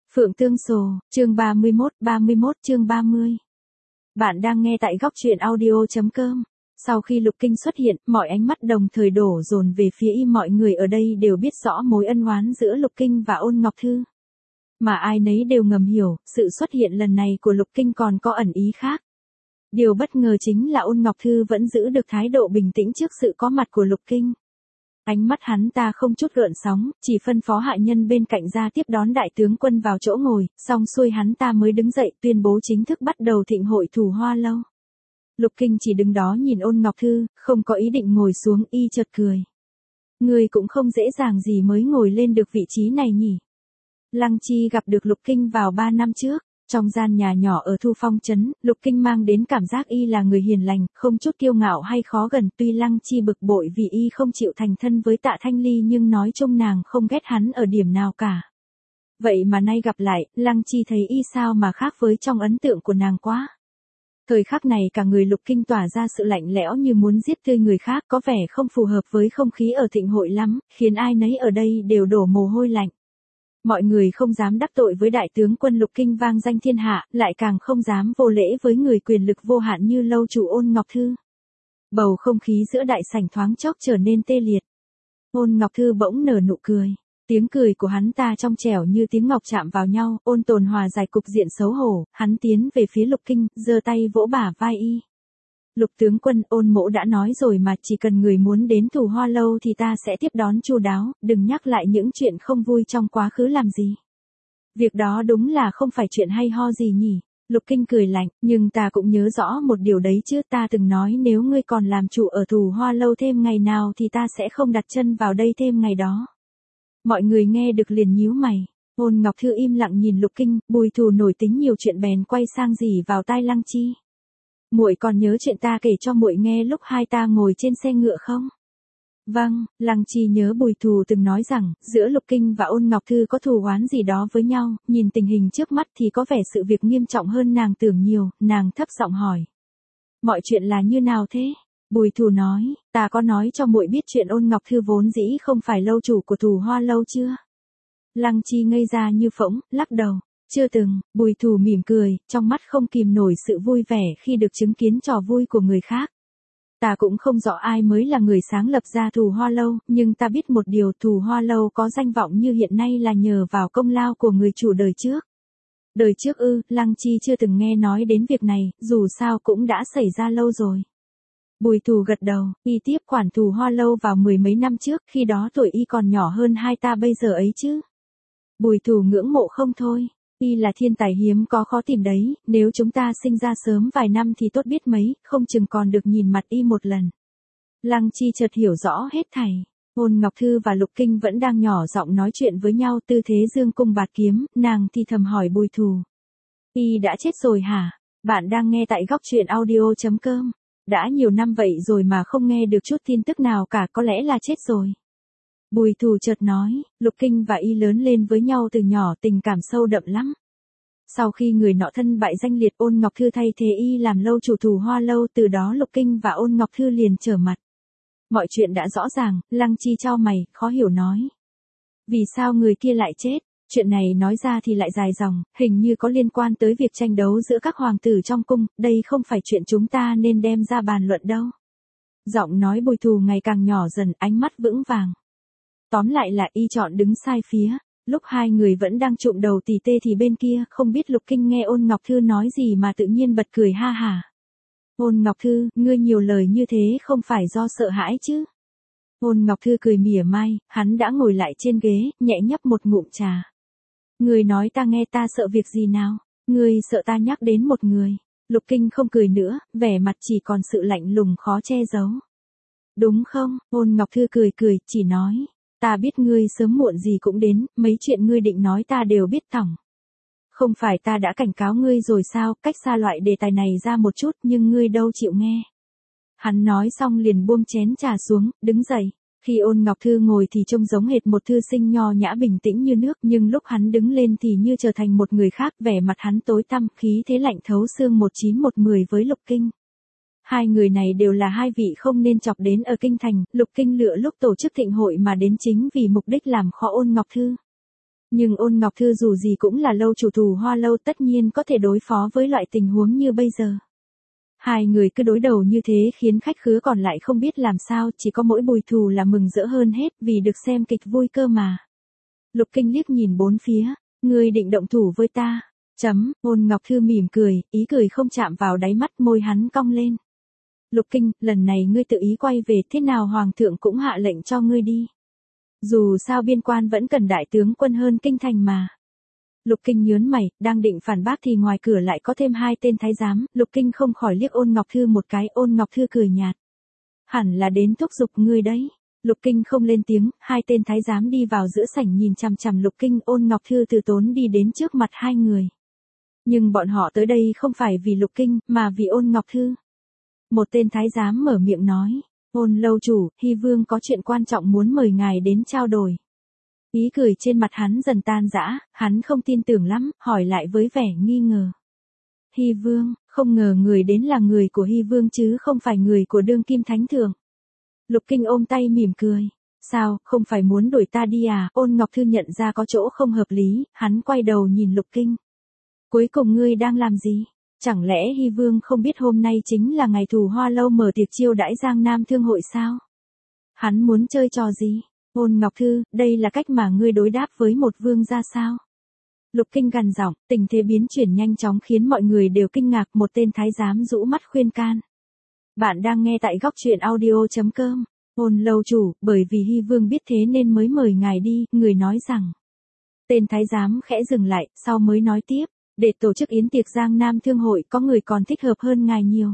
Phượng Tương Sồ, chương 31 chương 30. Bạn đang nghe tại góc truyện audio.com. Sau khi Lục Kinh xuất hiện, mọi ánh mắt đồng thời đổ dồn về phía y, mọi người ở đây đều biết rõ mối ân oán giữa Lục Kinh và Ôn Ngọc Thư. Mà ai nấy đều ngầm hiểu, sự xuất hiện lần này của Lục Kinh còn có ẩn ý khác. Điều bất ngờ chính là Ôn Ngọc Thư vẫn giữ được thái độ bình tĩnh trước sự có mặt của Lục Kinh. Ánh mắt hắn ta không chút gợn sóng, chỉ phân phó hạ nhân bên cạnh ra tiếp đón đại tướng quân vào chỗ ngồi, xong xuôi hắn ta mới đứng dậy tuyên bố chính thức bắt đầu thịnh hội Thù Hoa Lâu. Lục Kinh chỉ đứng đó nhìn Ôn Ngọc Thư, không có ý định ngồi xuống, y chợt cười. Người cũng không dễ dàng gì mới ngồi lên được vị trí này nhỉ. Lăng Chi gặp được Lục Kinh vào 3 năm trước. Trong gian nhà nhỏ ở Thu Phong Trấn, Lục Kinh mang đến cảm giác y là người hiền lành, không chút kiêu ngạo hay khó gần. Tuy Lăng Chi bực bội vì y không chịu thành thân với Tạ Thanh Ly nhưng nói chung nàng không ghét hắn ở điểm nào cả. Vậy mà nay gặp lại, Lăng Chi thấy y sao mà khác với trong ấn tượng của nàng quá. Thời khắc này cả người Lục Kinh tỏa ra sự lạnh lẽo như muốn giết tươi người khác, có vẻ không phù hợp với không khí ở thịnh hội lắm, khiến ai nấy ở đây đều đổ mồ hôi lạnh. Mọi người không dám đắc tội với đại tướng quân Lục Kinh vang danh thiên hạ, lại càng không dám vô lễ với người quyền lực vô hạn như lâu chủ Ôn Ngọc Thư. Bầu không khí giữa đại sảnh thoáng chốc trở nên tê liệt. Ôn Ngọc Thư bỗng nở nụ cười. Tiếng cười của hắn ta trong trẻo như tiếng ngọc chạm vào nhau, ôn tồn hòa giải cục diện xấu hổ, hắn tiến về phía Lục Kinh, giơ tay vỗ bả vai y. Lục tướng quân, Ôn mỗ đã nói rồi mà, chỉ cần người muốn đến Thù Hoa Lâu thì ta sẽ tiếp đón chu đáo, đừng nhắc lại những chuyện không vui trong quá khứ làm gì. Việc đó đúng là không phải chuyện hay ho gì nhỉ. Lục Kinh cười lạnh, nhưng ta cũng nhớ rõ một điều đấy chứ, ta từng nói nếu ngươi còn làm chủ ở Thù Hoa Lâu thêm ngày nào thì ta sẽ không đặt chân vào đây thêm ngày đó. Mọi người nghe được liền nhíu mày. Ôn Ngọc Thư im lặng nhìn Lục Kinh, Bùi Thù nổi tính nhiều chuyện bèn quay sang rỉ vào tai Lăng Chi. Muội còn nhớ chuyện ta kể cho muội nghe lúc hai ta ngồi trên xe ngựa không? Vâng, Lăng Chi nhớ Bùi Thù từng nói rằng, giữa Lục Kinh và Ôn Ngọc Thư có thù oán gì đó với nhau, nhìn tình hình trước mắt thì có vẻ sự việc nghiêm trọng hơn nàng tưởng nhiều, nàng thấp giọng hỏi. Mọi chuyện là như nào thế? Bùi Thù nói, ta có nói cho muội biết chuyện Ôn Ngọc Thư vốn dĩ không phải lâu chủ của Thù Hoa Lâu chưa? Lăng Chi ngây ra như phỗng, lắc đầu. Chưa từng. Bùi Thù mỉm cười, trong mắt không kìm nổi sự vui vẻ khi được chứng kiến trò vui của người khác. Ta cũng không rõ ai mới là người sáng lập ra Thù Hoa Lâu, nhưng ta biết một điều, Thù Hoa Lâu có danh vọng như hiện nay là nhờ vào công lao của người chủ đời trước. Đời trước ư? Lăng Chi chưa từng nghe nói đến việc này, dù sao cũng đã xảy ra lâu rồi. Bùi Thù gật đầu, y tiếp quản Thù Hoa Lâu vào 10 mấy năm trước, khi đó tuổi y còn nhỏ hơn hai ta bây giờ ấy chứ. Bùi Thù ngưỡng mộ không thôi. Y là thiên tài hiếm có khó tìm đấy, nếu chúng ta sinh ra sớm vài năm thì tốt biết mấy, không chừng còn được nhìn mặt y một lần. Lăng Chi chợt hiểu rõ hết thảy. Ôn Ngọc Thư và Lục Kinh vẫn đang nhỏ giọng nói chuyện với nhau, tư thế dương cung bạt kiếm, nàng thì thầm hỏi Bùi Thù. Y đã chết rồi hả? Bạn đang nghe tại góc truyện audio.com. Đã nhiều năm vậy rồi mà không nghe được chút tin tức nào cả, có lẽ là chết rồi. Bùi Thù chợt nói, Lục Kinh và y lớn lên với nhau từ nhỏ, tình cảm sâu đậm lắm. Sau khi người nọ thân bại danh liệt, Ôn Ngọc Thư thay thế y làm lâu chủ Thù Hoa Lâu, từ đó Lục Kinh và Ôn Ngọc Thư liền trở mặt. Mọi chuyện đã rõ ràng. Lăng Chi chau mày, khó hiểu nói. Vì sao người kia lại chết? Chuyện này nói ra thì lại dài dòng, hình như có liên quan tới việc tranh đấu giữa các hoàng tử trong cung, đây không phải chuyện chúng ta nên đem ra bàn luận đâu. Giọng nói Bùi Thù ngày càng nhỏ dần, ánh mắt vững vàng. Tóm lại là y chọn đứng sai phía. Lúc hai người vẫn đang trụm đầu tỉ tê thì bên kia, không biết Lục Kinh nghe Ôn Ngọc Thư nói gì mà tự nhiên bật cười ha hả. Ôn Ngọc Thư, ngươi nhiều lời như thế không phải do sợ hãi chứ? Ôn Ngọc Thư cười mỉa mai, hắn đã ngồi lại trên ghế, nhẹ nhấp một ngụm trà. Ngươi nói ta nghe, ta sợ việc gì nào? Ngươi sợ ta nhắc đến một người. Lục Kinh không cười nữa, vẻ mặt chỉ còn sự lạnh lùng khó che giấu. Đúng không? Ôn Ngọc Thư cười cười, chỉ nói. Ta biết ngươi sớm muộn gì cũng đến, mấy chuyện ngươi định nói ta đều biết thỏng. Không phải ta đã cảnh cáo ngươi rồi sao, cách xa loại đề tài này ra một chút, nhưng ngươi đâu chịu nghe. Hắn nói xong liền buông chén trà xuống, đứng dậy. Khi Ôn Ngọc Thư ngồi thì trông giống hệt một thư sinh nho nhã bình tĩnh như nước, nhưng lúc hắn đứng lên thì như trở thành một người khác, vẻ mặt hắn tối tăm, khí thế lạnh thấu xương 1910 với Lục Kinh. Hai người này đều là hai vị không nên chọc đến ở kinh thành, Lục Kinh lựa lúc tổ chức thịnh hội mà đến chính vì mục đích làm khó Ôn Ngọc Thư. Nhưng Ôn Ngọc Thư dù gì cũng là lâu chủ Thù Hoa Lâu, tất nhiên có thể đối phó với loại tình huống như bây giờ. Hai người cứ đối đầu như thế khiến khách khứa còn lại không biết làm sao, chỉ có mỗi Bùi Thù là mừng rỡ hơn hết vì được xem kịch vui cơ mà. Lục Kinh liếc nhìn bốn phía, ngươi định động thủ với ta? Ôn Ngọc Thư mỉm cười, ý cười không chạm vào đáy mắt, môi hắn cong lên. Lục Kinh, lần này ngươi tự ý quay về, thế nào hoàng thượng cũng hạ lệnh cho ngươi đi. Dù sao biên quan vẫn cần đại tướng quân hơn kinh thành mà. Lục Kinh nhớn mày, đang định phản bác thì ngoài cửa lại có thêm hai tên thái giám, Lục Kinh không khỏi liếc Ôn Ngọc Thư một cái, Ôn Ngọc Thư cười nhạt. Hẳn là đến thúc giục ngươi đấy. Lục Kinh không lên tiếng, hai tên thái giám đi vào giữa sảnh nhìn chằm chằm Lục Kinh, Ôn Ngọc Thư từ tốn đi đến trước mặt hai người. Nhưng bọn họ tới đây không phải vì Lục Kinh, mà vì Ôn Ngọc Thư. Một tên thái giám mở miệng nói, Ôn lâu chủ, Hy Vương có chuyện quan trọng muốn mời ngài đến trao đổi. Ý cười trên mặt hắn dần tan rã, hắn không tin tưởng lắm, hỏi lại với vẻ nghi ngờ. Hy Vương, không ngờ người đến là người của Hy Vương chứ không phải người của đương kim thánh thượng. Lục Kinh ôm tay mỉm cười. Sao, không phải muốn đuổi ta đi à? Ôn Ngọc Thư nhận ra có chỗ không hợp lý, hắn quay đầu nhìn Lục Kinh. Cuối cùng ngươi đang làm gì? Chẳng lẽ Hy Vương không biết hôm nay chính là ngày Thù Hoa Lâu mở tiệc chiêu đãi Giang Nam Thương hội sao? Hắn muốn chơi trò gì? Ôn Ngọc Thư, đây là cách mà ngươi đối đáp với một vương gia sao? Lục Kinh gằn giọng, tình thế biến chuyển nhanh chóng khiến mọi người đều kinh ngạc, một tên thái giám rũ mắt khuyên can. Bạn đang nghe tại góc truyện audio.com. Ôn lâu chủ, bởi vì Hy Vương biết thế nên mới mời ngài đi, người nói rằng. Tên thái giám khẽ dừng lại, sau mới nói tiếp, để tổ chức yến tiệc Giang Nam Thương hội có người còn thích hợp hơn ngài nhiều.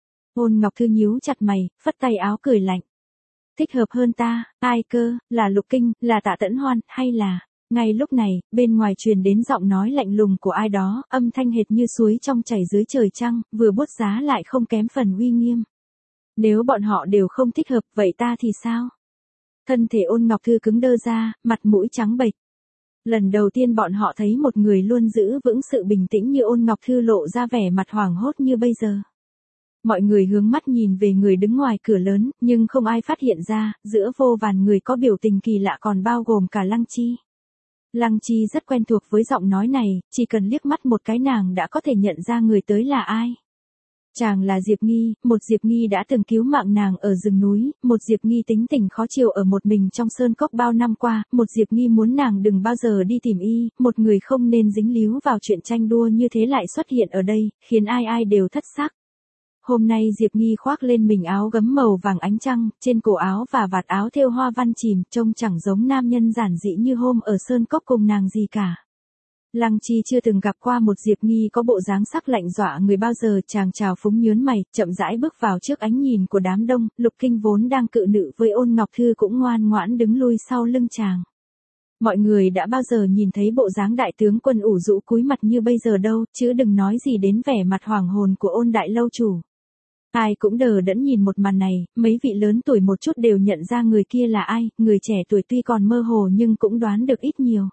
Ôn Ngọc Thư nhíu chặt mày, phất tay áo cười lạnh. Thích hợp hơn ta, ai cơ, là Lục Kinh, là Tạ Tẫn Hoan, hay là... Ngay lúc này, bên ngoài truyền đến giọng nói lạnh lùng của ai đó, âm thanh hệt như suối trong chảy dưới trời trăng, vừa bút giá lại không kém phần uy nghiêm. Nếu bọn họ đều không thích hợp, vậy ta thì sao? Thân thể Ôn Ngọc Thư cứng đơ ra, mặt mũi trắng bệch. Lần đầu tiên bọn họ thấy một người luôn giữ vững sự bình tĩnh như Ôn Ngọc Thư lộ ra vẻ mặt hoảng hốt như bây giờ. Mọi người hướng mắt nhìn về người đứng ngoài cửa lớn, nhưng không ai phát hiện ra, giữa vô vàn người có biểu tình kỳ lạ còn bao gồm cả Lăng Chi. Lăng Chi rất quen thuộc với giọng nói này, chỉ cần liếc mắt một cái nàng đã có thể nhận ra người tới là ai. Chàng là Diệp Nghi, một Diệp Nghi đã từng cứu mạng nàng ở rừng núi, một Diệp Nghi tính tình khó chịu ở một mình trong sơn cốc bao năm qua, một Diệp Nghi muốn nàng đừng bao giờ đi tìm y, một người không nên dính líu vào chuyện tranh đua như thế lại xuất hiện ở đây, khiến ai ai đều thất sắc. Hôm nay Diệp Nghi khoác lên mình áo gấm màu vàng ánh trăng, trên cổ áo và vạt áo thêu hoa văn chìm, trông chẳng giống nam nhân giản dị như hôm ở sơn cốc cùng nàng gì cả. Lăng Chi chưa từng gặp qua một Diệp Nghi có bộ dáng sắc lạnh dọa người bao giờ, chàng trào phúng nhớn mày, chậm rãi bước vào trước ánh nhìn của đám đông, Lục Kinh vốn đang cự nữ với Ôn Ngọc Thư cũng ngoan ngoãn đứng lui sau lưng chàng. Mọi người đã bao giờ nhìn thấy bộ dáng đại tướng quân ủ rũ cúi mặt như bây giờ đâu, chứ đừng nói gì đến vẻ mặt hoàng hồn của Ôn đại lâu chủ. Ai cũng đờ đẫn nhìn một màn này, mấy vị lớn tuổi một chút đều nhận ra người kia là ai, người trẻ tuổi tuy còn mơ hồ nhưng cũng đoán được ít nhiều.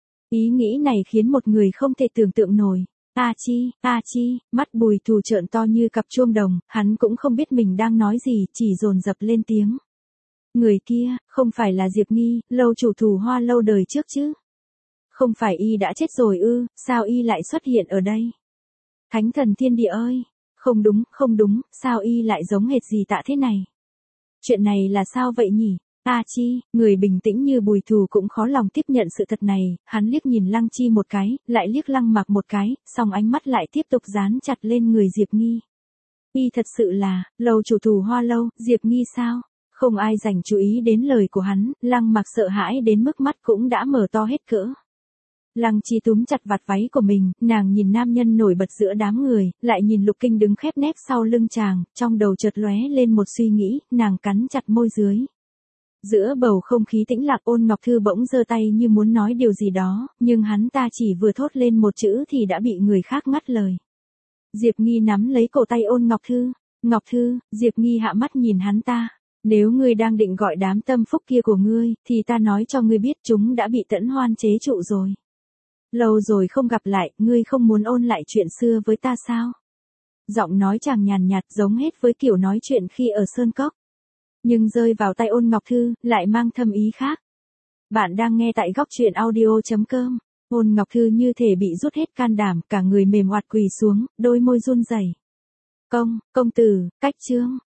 Ý nghĩ này khiến một người không thể tưởng tượng nổi. A chi, mắt Bùi Thù trợn to như cặp chuông đồng, hắn cũng không biết mình đang nói gì, chỉ dồn dập lên tiếng. Người kia, không phải là Diệp Nghi, lâu chủ Thù Hoa Lâu đời trước chứ? Không phải y đã chết rồi ư, sao y lại xuất hiện ở đây? Thánh thần thiên địa ơi! Không đúng, sao y lại giống hệt gì Tạ thế này? Chuyện này là sao vậy nhỉ? A chi, người bình tĩnh như Bùi Thù cũng khó lòng tiếp nhận sự thật này, hắn liếc nhìn Lăng Chi một cái, lại liếc Lăng Mặc một cái, xong ánh mắt lại tiếp tục dán chặt lên người Diệp Nghi. Y thật sự là, lâu chủ Thù Hoa Lâu, Diệp Nghi sao? Không ai dành chú ý đến lời của hắn, Lăng Mặc sợ hãi đến mức mắt cũng đã mở to hết cỡ. Lăng Chi túm chặt vạt váy của mình, nàng nhìn nam nhân nổi bật giữa đám người, lại nhìn Lục Kinh đứng khép nép sau lưng chàng, trong đầu chợt lóe lên một suy nghĩ, nàng cắn chặt môi dưới. Giữa bầu không khí tĩnh lặng, Ôn Ngọc Thư bỗng giơ tay như muốn nói điều gì đó, nhưng hắn ta chỉ vừa thốt lên một chữ thì đã bị người khác ngắt lời. Diệp Nghi nắm lấy cổ tay Ôn Ngọc Thư. Ngọc Thư, Diệp Nghi hạ mắt nhìn hắn ta. Nếu ngươi đang định gọi đám tâm phúc kia của ngươi, thì ta nói cho ngươi biết chúng đã bị Tẫn Hoan chế trụ rồi. Lâu rồi không gặp lại, ngươi không muốn ôn lại chuyện xưa với ta sao? Giọng nói chàng nhàn nhạt giống hết với kiểu nói chuyện khi ở sơn cốc. Nhưng rơi vào tay Ôn Ngọc Thư, lại mang thâm ý khác. Bạn đang nghe tại góc truyện audio.com. Ôn Ngọc Thư như thể bị rút hết can đảm, cả người mềm oặt quỳ xuống, đôi môi run rẩy. Công tử, cách trương,